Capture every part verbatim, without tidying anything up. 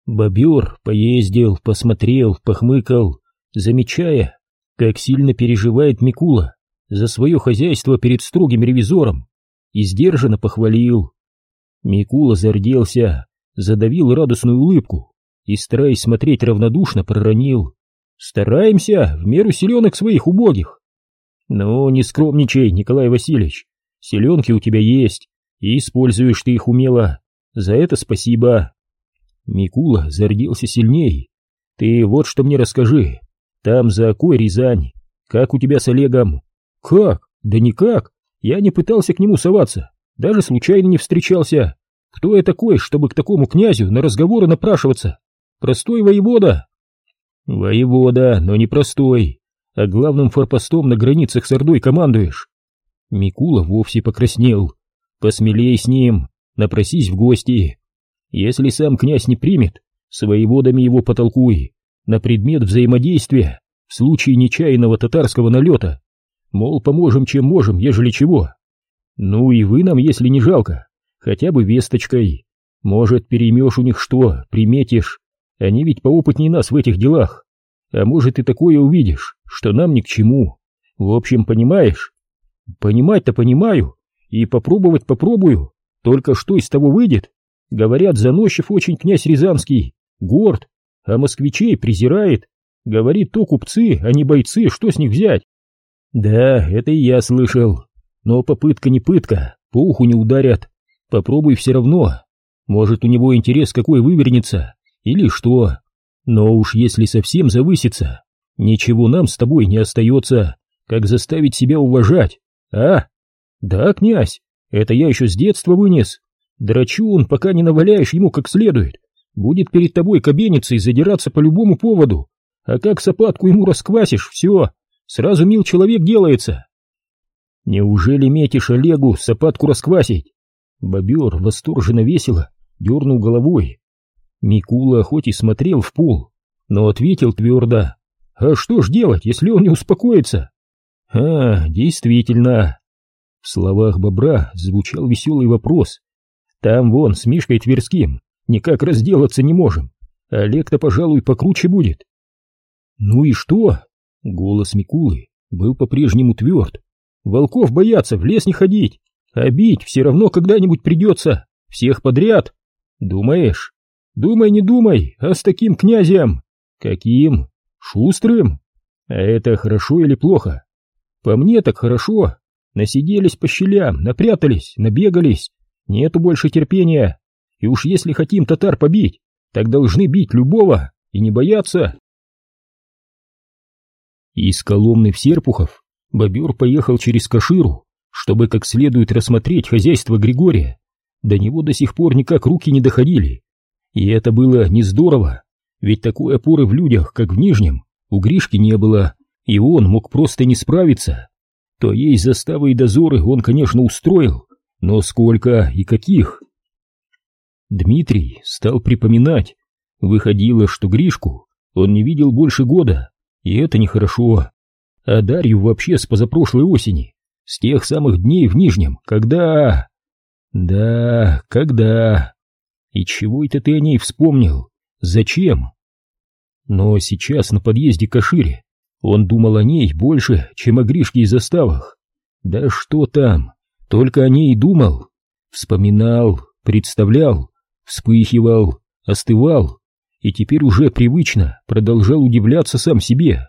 Бобер поездил, посмотрел, похмыкал, замечая, как сильно переживает Микула за свое хозяйство перед строгим ревизором, и сдержанно похвалил. Микула зарделся, задавил радостную улыбку и, стараясь смотреть равнодушно, проронил: «Стараемся в меру селенок своих убогих». «Ну, не скромничай, Николай Васильевич, селенки у тебя есть, и используешь ты их умело, за это спасибо». Микула зарделся сильней. «Ты вот что мне расскажи, там за Окой Рязань, как у тебя с Олегом?» «Как? Да никак, я не пытался к нему соваться, даже случайно не встречался. Кто я такой, чтобы к такому князю на разговоры напрашиваться? Простой воевода». «Воевода, но не простой, а главным форпостом на границах с Ордой командуешь». Микула вовсе покраснел. «Посмелей с ним, напросись в гости. Если сам князь не примет, с воеводами его потолкуй на предмет взаимодействия в случае нечаянного татарского налета. Мол, поможем чем можем, ежели чего. Ну и вы нам, если не жалко, хотя бы весточкой. Может, переймешь у них что, приметишь. Они ведь поопытнее нас в этих делах. А может, и такое увидишь, что нам ни к чему. В общем, понимаешь?» «Понимать-то понимаю, и попробовать попробую. Только что из того выйдет? Говорят, заносчив очень князь Рязанский, горд, а москвичей презирает. Говорит, то купцы, а не бойцы, что с них взять?» «Да, это и я слышал. Но попытка не пытка, по уху не ударят. Попробуй все равно. Может, у него интерес какой вывернется, или что. Но уж если совсем завысится, ничего нам с тобой не остается, как заставить себя уважать, а? Да, князь, это я еще с детства вынес. Драчун, пока не наваляешь ему как следует, будет перед тобой кабениться и задираться по любому поводу. А как сапатку ему расквасишь, все, сразу мил человек делается». «Неужели метишь Олегу сапатку расквасить?» Бобер восторженно весело дернул головой. Микула хоть и смотрел в пол, но ответил твердо: «А что ж делать, если он не успокоится?» «А, действительно». В словах бобра звучал веселый вопрос. «Там вон с Мишкой Тверским никак разделаться не можем. Олег-то, пожалуй, покруче будет». «Ну и что?» Голос Микулы был по-прежнему тверд. «Волков боятся, в лес не ходить, а бить все равно когда-нибудь придется, всех подряд. Думаешь? Думай, не думай, а с таким князем». «Каким? Шустрым? А это хорошо или плохо?» «По мне так хорошо. Насиделись по щелям, напрятались, набегались, нету больше терпения. И уж если хотим татар побить, так должны бить любого и не бояться». Из Коломны в Серпухов бобер поехал через Каширу, чтобы как следует рассмотреть хозяйство Григория. До него до сих пор никак руки не доходили. И это было не здорово, ведь такой опоры в людях, как в Нижнем, у Гришки не было, и он мог просто не справиться. То есть заставы и дозоры он, конечно, устроил, но сколько и каких? Дмитрий стал припоминать. Выходило, что Гришку он не видел больше года, и это нехорошо. А Дарью вообще с позапрошлой осени, с тех самых дней в Нижнем, когда... Да, когда... И чего это ты о ней вспомнил? Зачем? Но сейчас на подъезде к Кашире он думал о ней больше, чем о Гришке и заставах. Да что там, только о ней и думал. Вспоминал, представлял, вспыхивал, остывал, и теперь уже привычно продолжал удивляться сам себе.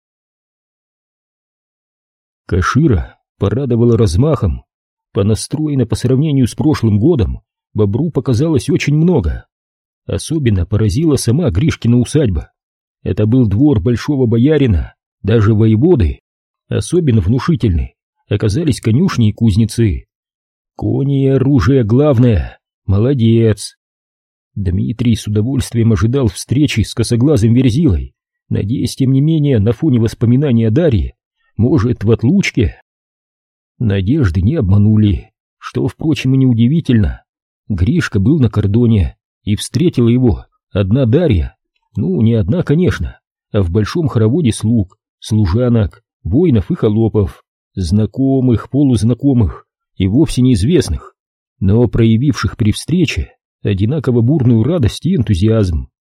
Кашира порадовала размахом. Понастроено по сравнению с прошлым годом бобру показалось очень много. Особенно поразила сама Гришкина усадьба. Это был двор большого боярина, даже воеводы. Особенно внушительны оказались конюшни и кузницы. Кони и оружие главное. Молодец. Дмитрий с удовольствием ожидал встречи с косоглазым Верзилой, надеясь, тем не менее, на фоне воспоминаний о Дарье, может, в отлучке. Надежды не обманули, что, впрочем, и неудивительно. Гришка был на кордоне, и встретила его одна Дарья. Ну, не одна, конечно, а в большом хороводе слуг, служанок, воинов и холопов, знакомых, полузнакомых и вовсе неизвестных, но проявивших при встрече одинаково бурную радость и энтузиазм.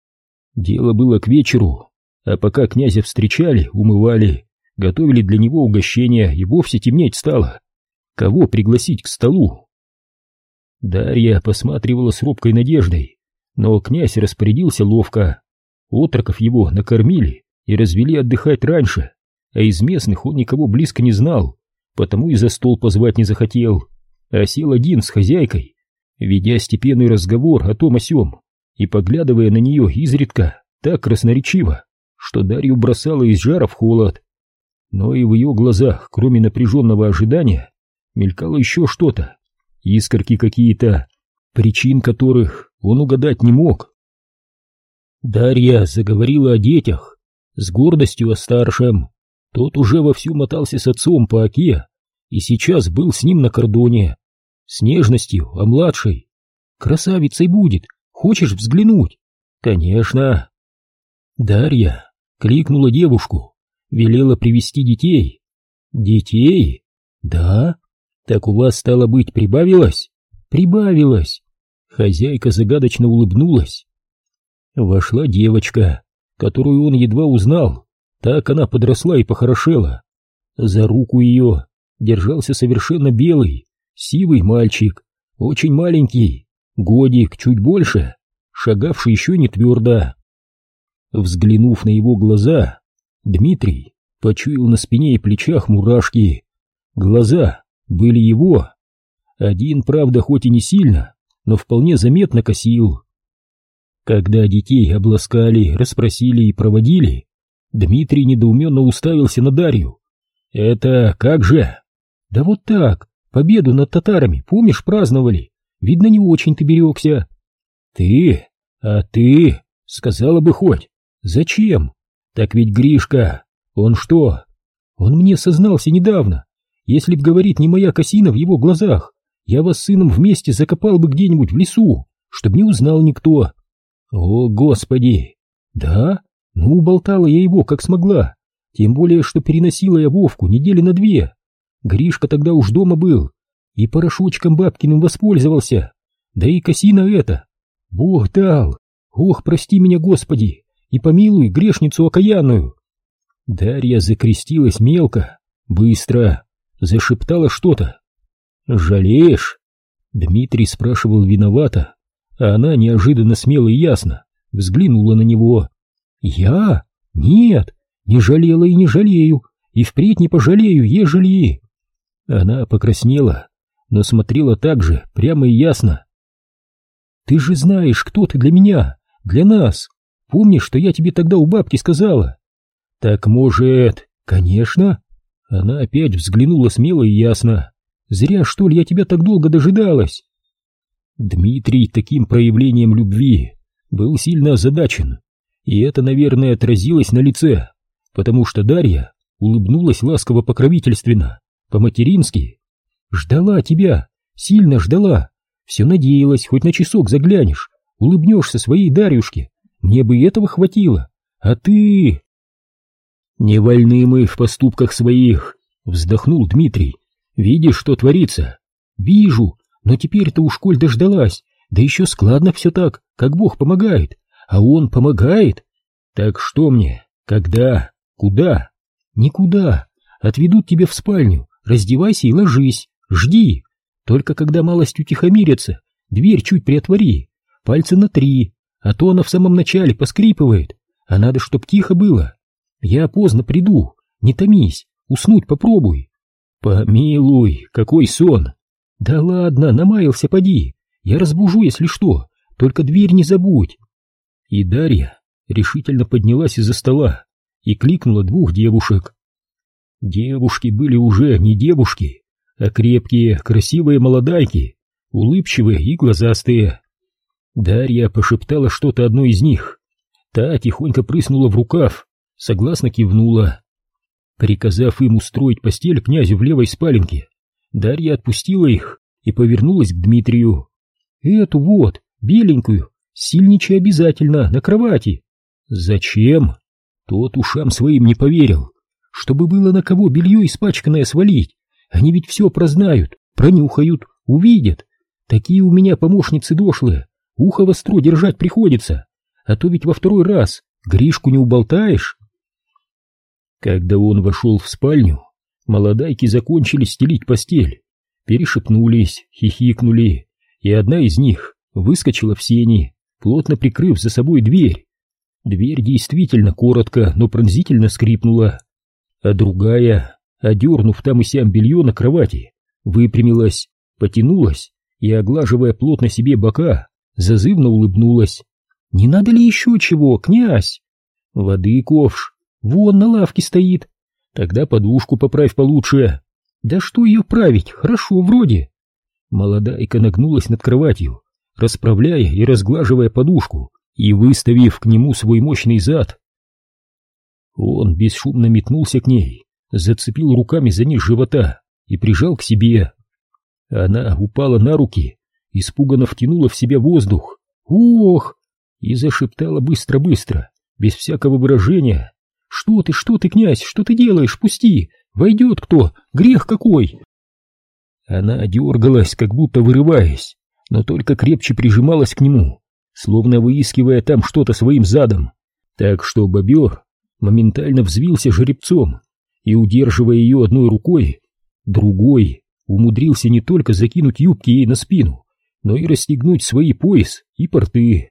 Дело было к вечеру, а пока князя встречали, умывали, готовили для него угощения, и вовсе темнеть стало. Кого пригласить к столу? Дарья посматривала с робкой надеждой, но князь распорядился ловко. Отроков его накормили и развели отдыхать раньше, а из местных он никого близко не знал, потому и за стол позвать не захотел, а сел один с хозяйкой, ведя степенный разговор о том о сём и поглядывая на нее изредка так красноречиво, что Дарью бросало из жара в холод. Но и в ее глазах, кроме напряженного ожидания, мелькало еще что-то, искорки какие-то, причин которых он угадать не мог. Дарья заговорила о детях, с гордостью о старшем. Тот уже вовсю мотался с отцом по оке и сейчас был с ним на кордоне, с нежностью о младшей. «Красавицей будет, хочешь взглянуть?» «Конечно». Дарья кликнула девушку, велела привести детей. «Детей? Да? Так у вас, стало быть, прибавилось?» «Прибавилось». Хозяйка загадочно улыбнулась. Вошла девочка, которую он едва узнал, так она подросла и похорошела. За руку ее держался совершенно белый, сивый мальчик, очень маленький, годик, чуть больше, шагавший еще не твердо. Взглянув на его глаза, Дмитрий почуял на спине и плечах мурашки. Глаза были его. Один, правда, хоть и не сильно, но вполне заметно косил. Когда детей обласкали, расспросили и проводили, Дмитрий недоуменно уставился на Дарью. «Это как же?» «Да вот так, победу над татарами, помнишь, праздновали? Видно, не очень ты берегся». «Ты? А ты? Сказала бы хоть. Зачем? Так ведь Гришка, он что?» «Он мне сознался недавно. Если б, говорит, не моя косина в его глазах, я вас с сыном вместе закопал бы где-нибудь в лесу, чтоб не узнал никто». «О, Господи!» «Да? Ну, уболтала я его, как смогла. Тем более, что переносила я Вовку недели на две. Гришка тогда уж дома был, и порошочком бабкиным воспользовался. Да и косина эта. Бог дал. Ох, прости меня, Господи, и помилуй грешницу окаянную». Дарья закрестилась мелко, быстро, зашептала что-то. «Жалеешь?» Дмитрий спрашивал виновато, а она неожиданно смело и ясно взглянула на него. «Я? Нет, не жалела и не жалею, и впредь не пожалею, ежели...» Она покраснела, но смотрела так же, прямо и ясно. «Ты же знаешь, кто ты для меня, для нас. Помнишь, что я тебе тогда у бабки сказала?» «Так, может, конечно?» Она опять взглянула смело и ясно. «Зря, что ли, я тебя так долго дожидалась?» Дмитрий таким проявлением любви был сильно озадачен, и это, наверное, отразилось на лице, потому что Дарья улыбнулась ласково-покровительственно, по-матерински. «Ждала тебя, сильно ждала, все надеялась, хоть на часок заглянешь, улыбнешься своей Дарюшке, мне бы этого хватило, а ты...» «Не вольны мы в поступках своих», — вздохнул Дмитрий. «Видишь, что творится?» «Вижу, но теперь-то уж коль дождалась, да еще складно все так, как Бог помогает, а Он помогает. Так что мне, когда, куда?» «Никуда, отведут тебя в спальню, раздевайся и ложись, жди. Только когда малость утихомирится, дверь чуть приотвори, пальцы на три, а то она в самом начале поскрипывает, а надо, чтоб тихо было. Я поздно приду, не томись, уснуть попробуй». «Помилуй, какой сон!» «Да ладно, намаялся, поди, я разбужу, если что, только дверь не забудь». И Дарья решительно поднялась из-за стола и кликнула двух девушек. Девушки были уже не девушки, а крепкие, красивые молодайки, улыбчивые и глазастые. Дарья пошептала что-то одной из них. Та тихонько прыснула в рукав, согласно кивнула. Приказав им устроить постель князю в левой спаленке, Дарья отпустила их и повернулась к Дмитрию. «Эту вот, беленькую, сильничай обязательно, на кровати». «Зачем?» Тот ушам своим не поверил. «Чтобы было на кого белье испачканное свалить. Они ведь все прознают, пронюхают, увидят. Такие у меня помощницы дошлые, ухо востро держать приходится. а то ведь во второй раз Гришку не уболтаешь. Когда он вошел в спальню, молодайки закончили стелить постель, перешепнулись, хихикнули, и одна из них выскочила в сени, плотно прикрыв за собой дверь. Дверь действительно коротко, но пронзительно скрипнула, а другая, одернув там и сям белье на кровати, выпрямилась, потянулась и, оглаживая плотно себе бока, зазывно улыбнулась. «Не надо ли еще чего, князь?» «Воды, ковш, вон на лавке стоит. Тогда подушку поправь получше». «Да что ее править, хорошо вроде». Молодайка нагнулась над кроватью, расправляя и разглаживая подушку и выставив к нему свой мощный зад. Он бесшумно метнулся к ней, зацепил руками за низ живота и прижал к себе. Она упала на руки, испуганно втянула в себя воздух. «Ох!» И зашептала быстро-быстро, без всякого выражения. «Что ты, что ты, князь, что ты делаешь? Пусти! Войдет кто! Грех какой!» Она дергалась, как будто вырываясь, но только крепче прижималась к нему, словно выискивая там что-то своим задом, так что бобер моментально взвился жеребцом и, удерживая ее одной рукой, другой умудрился не только закинуть юбки ей на спину, но и расстегнуть свои пояс и порты.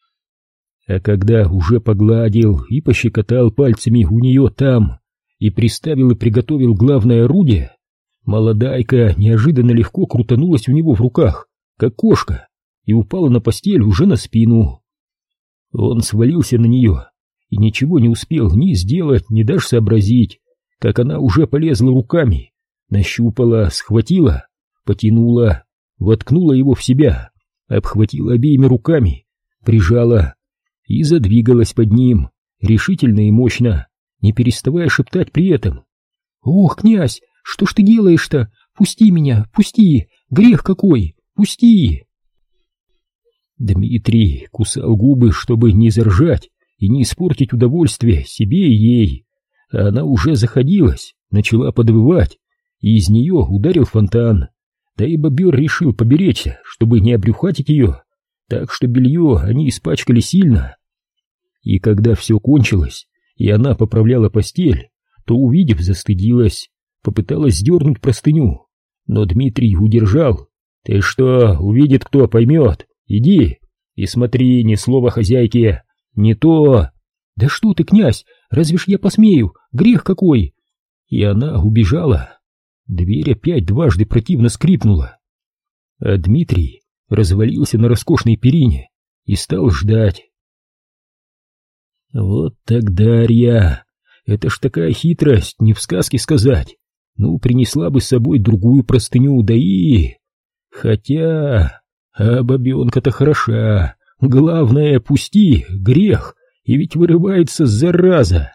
А когда уже погладил и пощекотал пальцами у нее там, и приставил и приготовил главное орудие, молодайка неожиданно легко крутанулась у него в руках, как кошка, и упала на постель уже на спину. Он свалился на нее и ничего не успел ни сделать, ни даже сообразить, как она уже полезла руками, нащупала, схватила, потянула, воткнула его в себя, обхватила обеими руками, прижала и задвигалась под ним, решительно и мощно, не переставая шептать при этом. «Ох, князь, что ж ты делаешь-то? Пусти меня, пусти! Грех какой! Пусти!» Дмитрий кусал губы, чтобы не заржать и не испортить удовольствие себе и ей. А она уже заходилась, начала подвывать, и из нее ударил фонтан. Да и бобер решил поберечься, чтобы не обрюхатить ее, так что белье они испачкали сильно. И когда все кончилось, и она поправляла постель, то, увидев, застыдилась, попыталась сдернуть простыню, но Дмитрий удержал. «Ты что, увидит кто, поймет, иди и смотри, ни слова хозяйке, не то...» «Да что ты, князь, разве ж я посмею, грех какой!» И она убежала. Дверь опять дважды противно скрипнула, а Дмитрий развалился на роскошной перине и стал ждать. Вот так Дарья, это ж такая хитрость, не в сказке сказать. Ну, принесла бы с собой другую простыню, да и... Хотя... А бабенка-то хороша, главное, пусти, грех, и ведь вырывается зараза.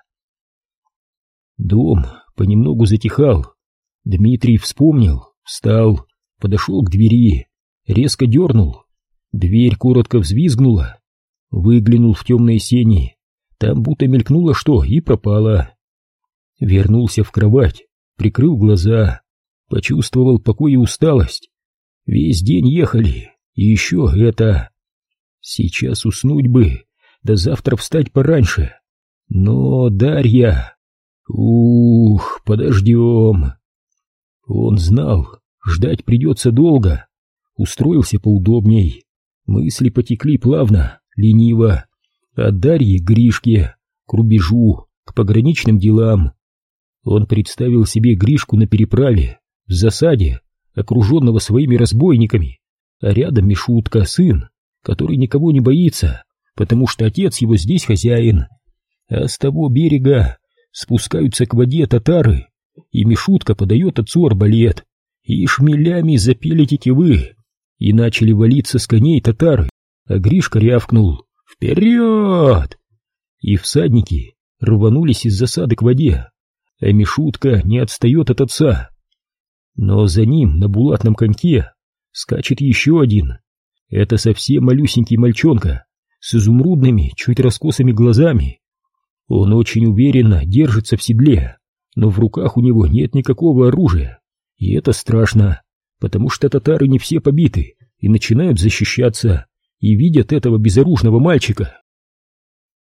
Дом понемногу затихал. Дмитрий вспомнил, встал, подошел к двери, резко дернул. Дверь коротко взвизгнула. Выглянул в темные сени. Там будто мелькнуло что и пропало. Вернулся в кровать, прикрыл глаза, почувствовал покой и усталость. Весь день ехали, и еще это. Сейчас уснуть бы, да завтра встать пораньше. Но Дарья... Ух, подождем. Он знал, ждать придется долго. Устроился поудобней. Мысли потекли плавно, лениво. От Дарьи к Гришке, к рубежу, к пограничным делам. Он представил себе Гришку на переправе, в засаде, окруженного своими разбойниками, а рядом Мишутка, сын, который никого не боится, потому что отец его здесь хозяин. А с того берега спускаются к воде татары, и Мишутка подает отцу арбалет, и шмелями запели тетивы, и начали валиться с коней татары, а Гришка рявкнул: «Вперед!» И всадники рванулись из засады к воде, а Мишутка не отстает от отца. Но за ним на булатном коньке скачет еще один. Это совсем малюсенький мальчонка с изумрудными, чуть раскосыми глазами. Он очень уверенно держится в седле, но в руках у него нет никакого оружия. И это страшно, потому что татары не все побиты и начинают защищаться, и видят этого безоружного мальчика.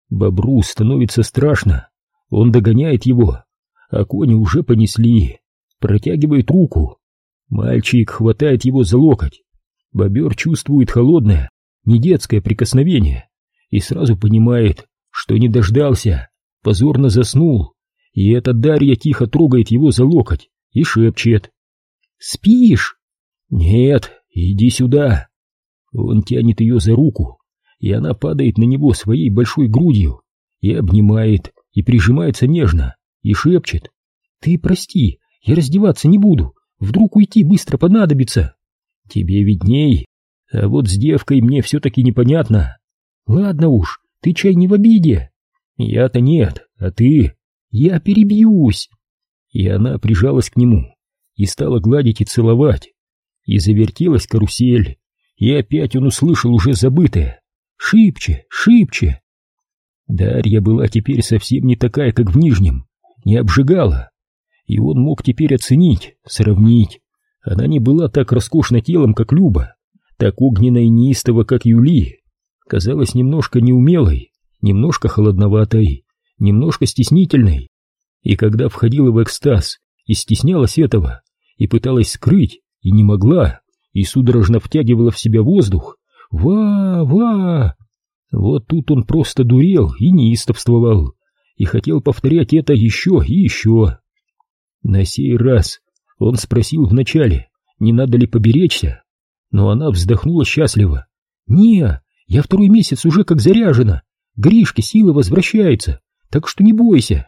Бобру становится страшно. Он догоняет его, а кони уже понесли. Протягивает руку. Мальчик хватает его за локоть. Бобер чувствует холодное, не детское прикосновение и сразу понимает, что не дождался, позорно заснул. И эта Дарья тихо трогает его за локоть и шепчет: «Спишь?» «Нет, иди сюда». Он тянет ее за руку, и она падает на него своей большой грудью и обнимает, и прижимается нежно, и шепчет: «Ты прости, я раздеваться не буду, вдруг уйти быстро понадобится». «Тебе видней, а вот с девкой мне все-таки непонятно». «Ладно уж, ты чай не в обиде». «Я-то нет, а ты?» «Я перебьюсь». И она прижалась к нему и стала гладить и целовать. И завертелась карусель, и опять он услышал уже забытое: «Шибче, шибче». Дарья была теперь совсем не такая, как в Нижнем, не обжигала, и он мог теперь оценить, сравнить. Она не была так роскошна телом, как Люба, так огненно и неистово, как Юли, казалась немножко неумелой, немножко холодноватой, немножко стеснительной, и когда входила в экстаз и стеснялась этого, и пыталась скрыть, и не могла, и судорожно втягивала в себя воздух, ва-ва, вот тут он просто дурел и неистовствовал, и хотел повторять это еще и еще. На сей раз он спросил вначале, не надо ли поберечься, но она вздохнула счастливо: «Не, я второй месяц уже как заряжена, Гришке сила возвращается, так что не бойся».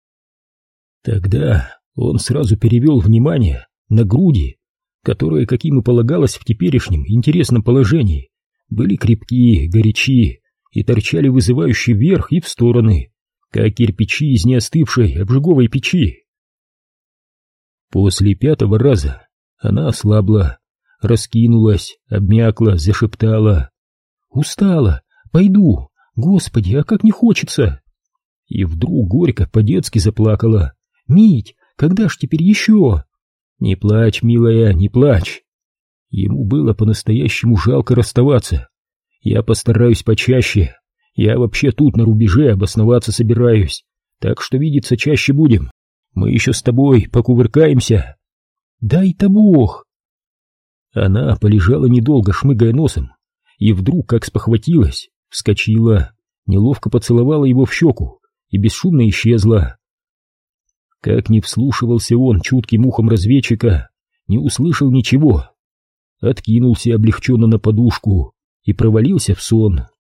Тогда он сразу перевел внимание на груди, которые, каким и полагалось в теперешнем интересном положении, были крепкие, горячи и торчали вызывающе вверх и в стороны, как кирпичи из неостывшей обжиговой печи. После пятого раза она ослабла, раскинулась, обмякла, зашептала: «Устала, пойду, Господи, а как не хочется!» И вдруг горько по-детски заплакала: «Мить, когда ж теперь еще?» «Не плачь, милая, не плачь». Ему было по-настоящему жалко расставаться. «Я постараюсь почаще. Я вообще тут на рубеже обосноваться собираюсь, так что видеться чаще будем. Мы еще с тобой покувыркаемся». «Дай-то Бог!» Она полежала недолго, шмыгая носом, и вдруг, как спохватилась, вскочила, неловко поцеловала его в щеку и бесшумно исчезла. Как не вслушивался он чутким ухом разведчика, не услышал ничего. Откинулся облегченно на подушку и провалился в сон.